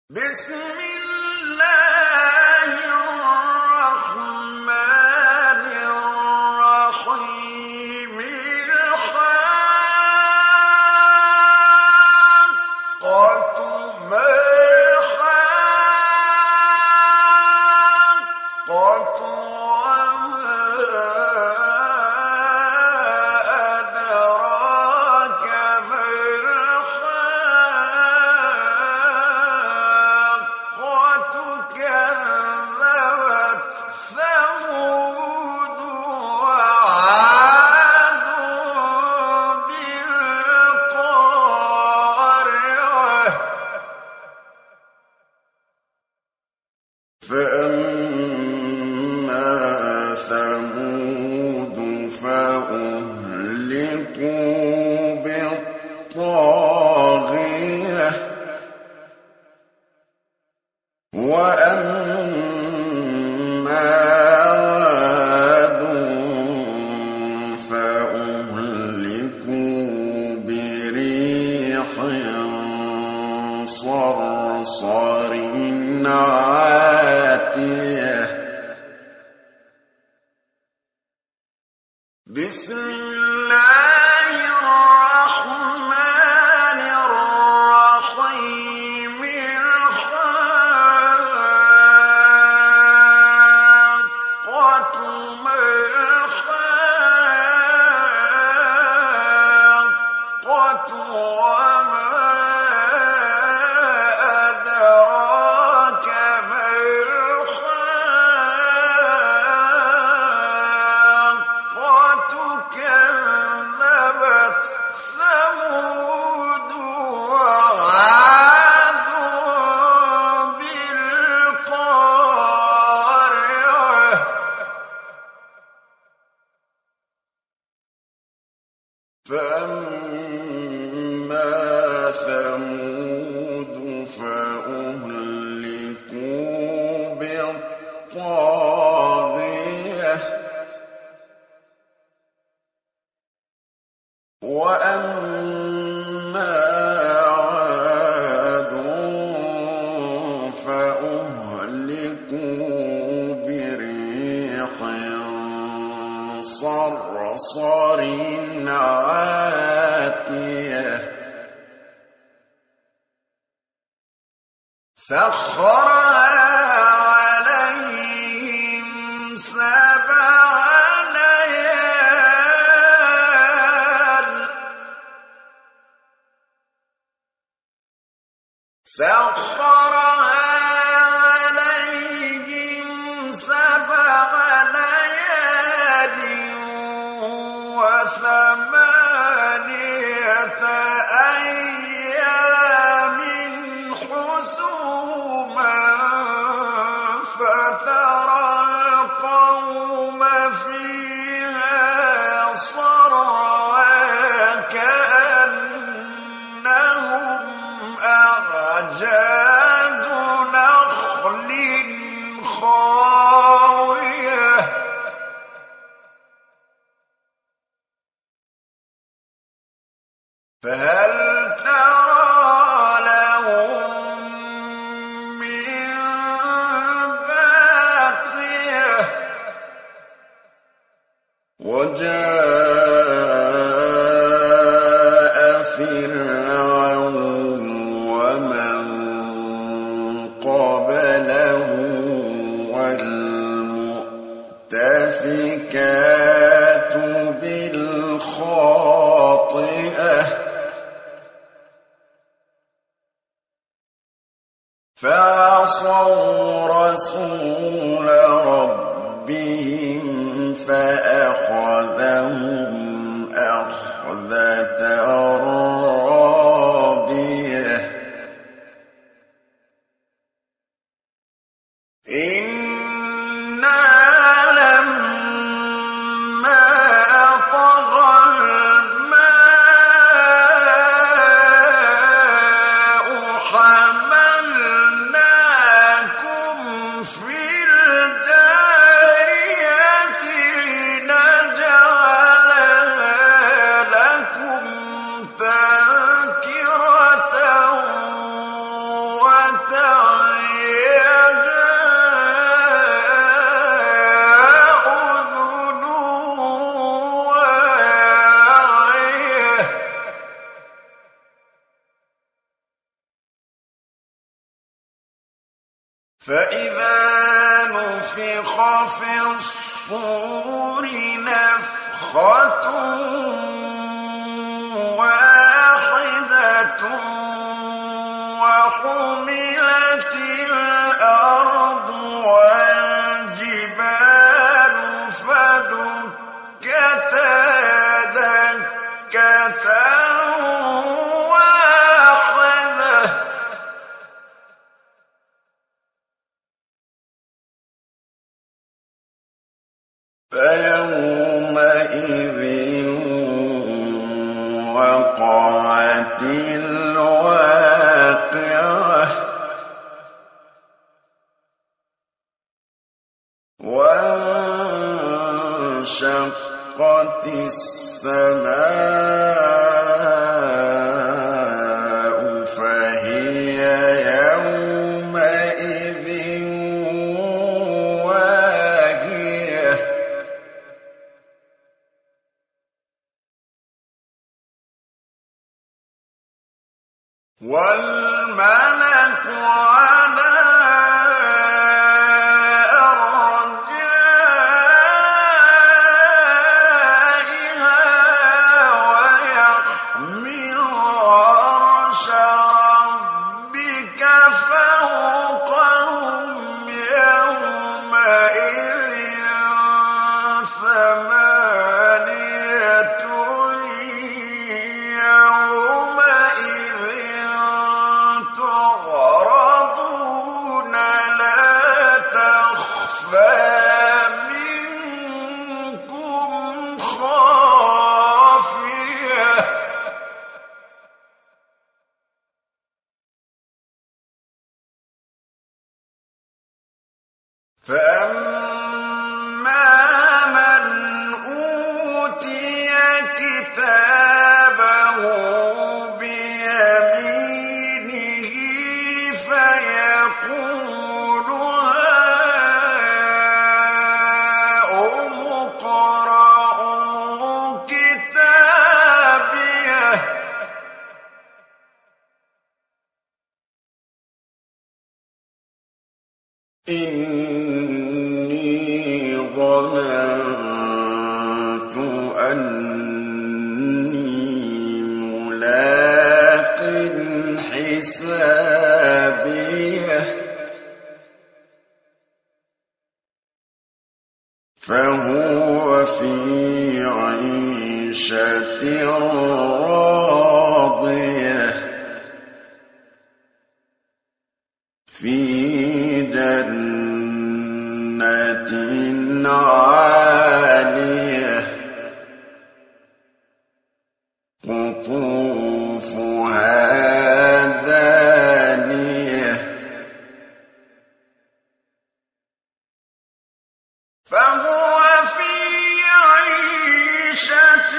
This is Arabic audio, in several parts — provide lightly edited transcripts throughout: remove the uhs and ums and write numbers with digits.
بسم الله الرحمن الرحيم الحاقة ما الحاقة وما أدراك ما الحاقة كذبت ثمود وعاد بالقارعة فأما ثمود فأهلكوا بالطاغية وأما عاد فأهلكوا بريح صرصر عاتية بسم الله الرحمن الرحيم الحاقة ما الحاقة وما أدراك ما الحاقة كذبت ثمود وعاد بالقارعة فأما ثمود فأهلكوا بالطاغية وأما عاد فأهلكوا بريح صرصر عاتية سخرها عليهم 7 ليال سخرها عليهم 7 ليال و8 أيام حسوما فترى القوم فيها صرعى كأنهم أعجاز نخل خاوية فهل ترى لهم من باقية وجاء فرعون ومن قبله والمؤتفكات بالخاطئة فعصوا رسول ربهم فأخذهم أخذة رابية إنا لما طغى الماء حملناكم في الجارية لنجعلها فإذا نفخ في الصور نفخة واحدة وحملت الأرض والجبال فدكتا دكة واحدة فيومئذ وقعت الواقعة وانشقت السماء فهي يومئذ واهية والملك على أرجائها ويحمل عرش ربك فوقهم يومئذ ثمانية يومئذ تعرضون لا تخفى منكم خافية فأما من أوتي كتابه بيمينه فيقول هاؤم اقرءوا كتابيه إني ظننت أني ملاق حسابيه فهو في عيشة راضية في جنة عالية قطوفها دانية فهو في عيشة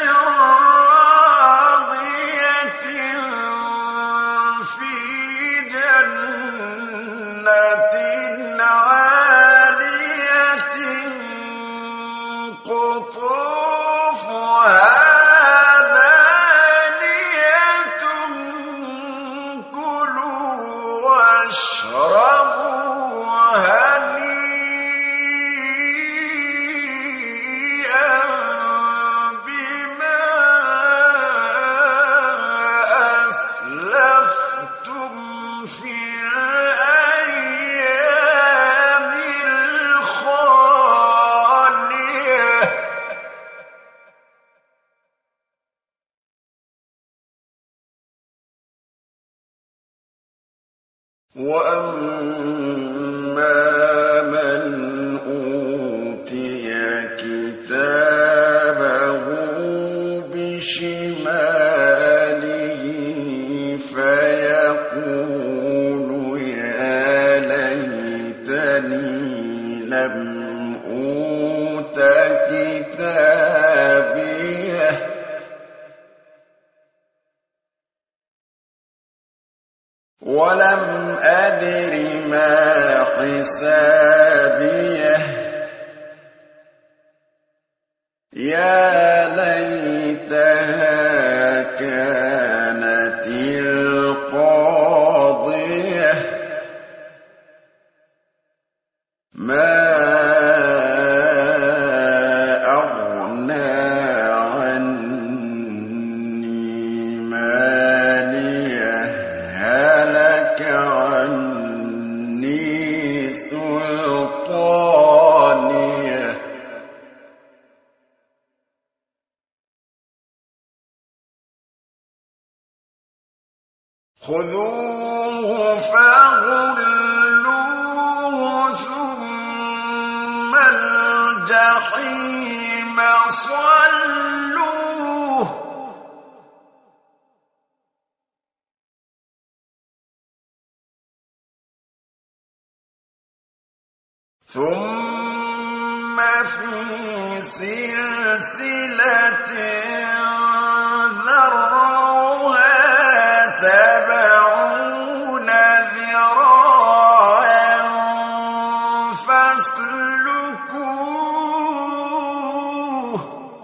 راضية في جنة عالية قطوفها دانية كلوا واشربوا هنيئا بما أسلفتم في الأيام الخالية وأما من أوتي كتابه بشماله فيقول يا ليتني لم أوت كتابيه ولم أدر ما حسابيه يا ليتها كانت القاضية خذوه فغلوه ثم الجحيم صلوه ثم في سلسلة ذرعها 70 ذراعا فاسلكوه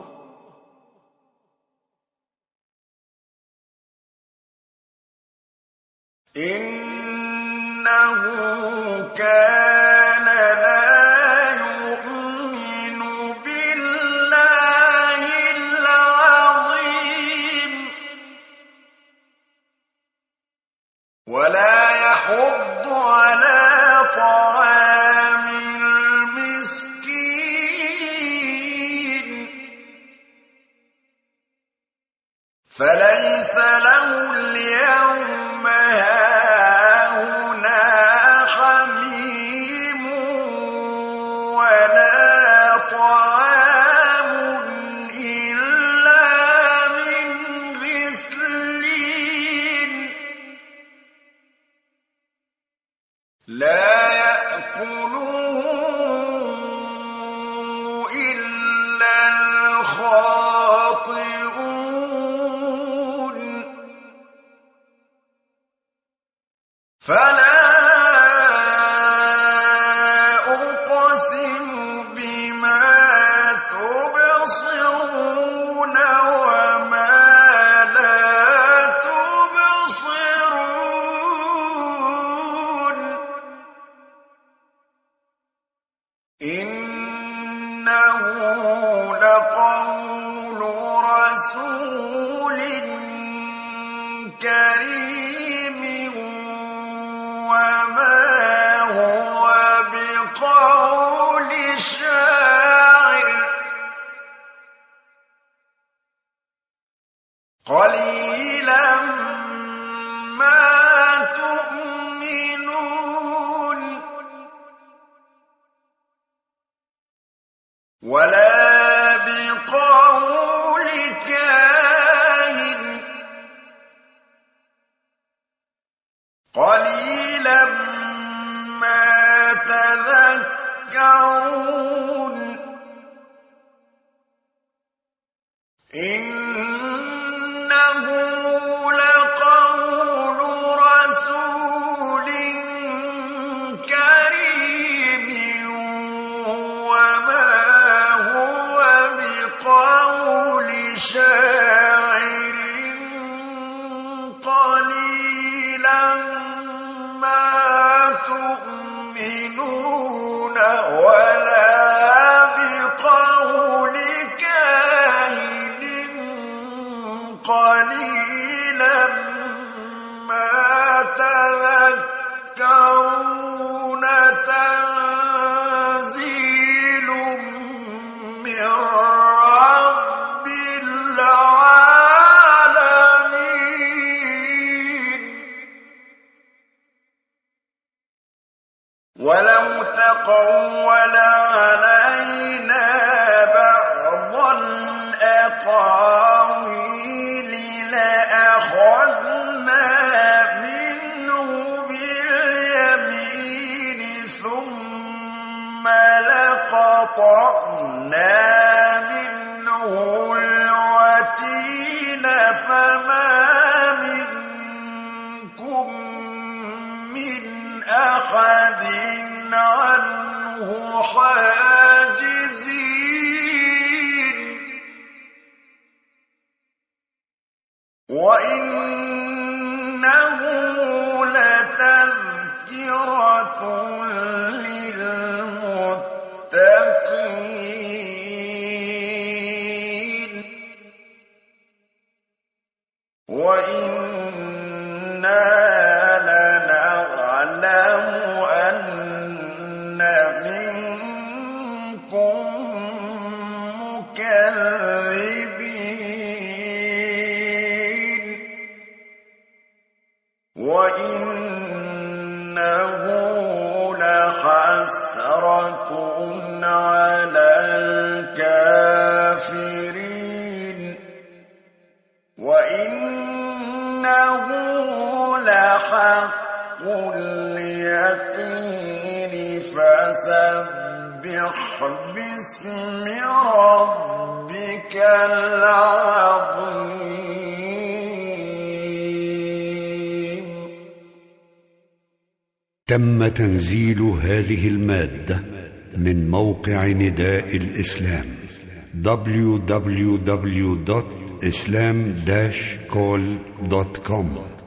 إنه كان لا يؤمن بالله العظيم ولا يحض على طعام المسكين فليس له اليوم هاهنا حميم ولا طعام إلا من غسلين لا يأكله إلا الخاطئون فلا أقسم بما تبصرون وما لا تبصرون إنه لقول رسول كريم وما هو بقول شاعر قليلا ما تؤمنون ولا بقول كاهن قليلا ما تذكرون إنه لقول رسول كريم وما هو بقول شاعر قليلا ما تؤمنون ولا بقول كاهن قليلا ما تذكرون تنزيل من رب العالمين ولو تقول علينا بعض الأقاويل لأخذنا منه باليمين ثم لقطعنا منه الوتين فما منكم من أحد عنه حاجزين وإنه لتذكرة للمتقين وإنا لنعلم أن اليقين فسبح باسم ربك العظيم. تم تنزيل هذه المادة من موقع نداء الإسلام www.islam-call.com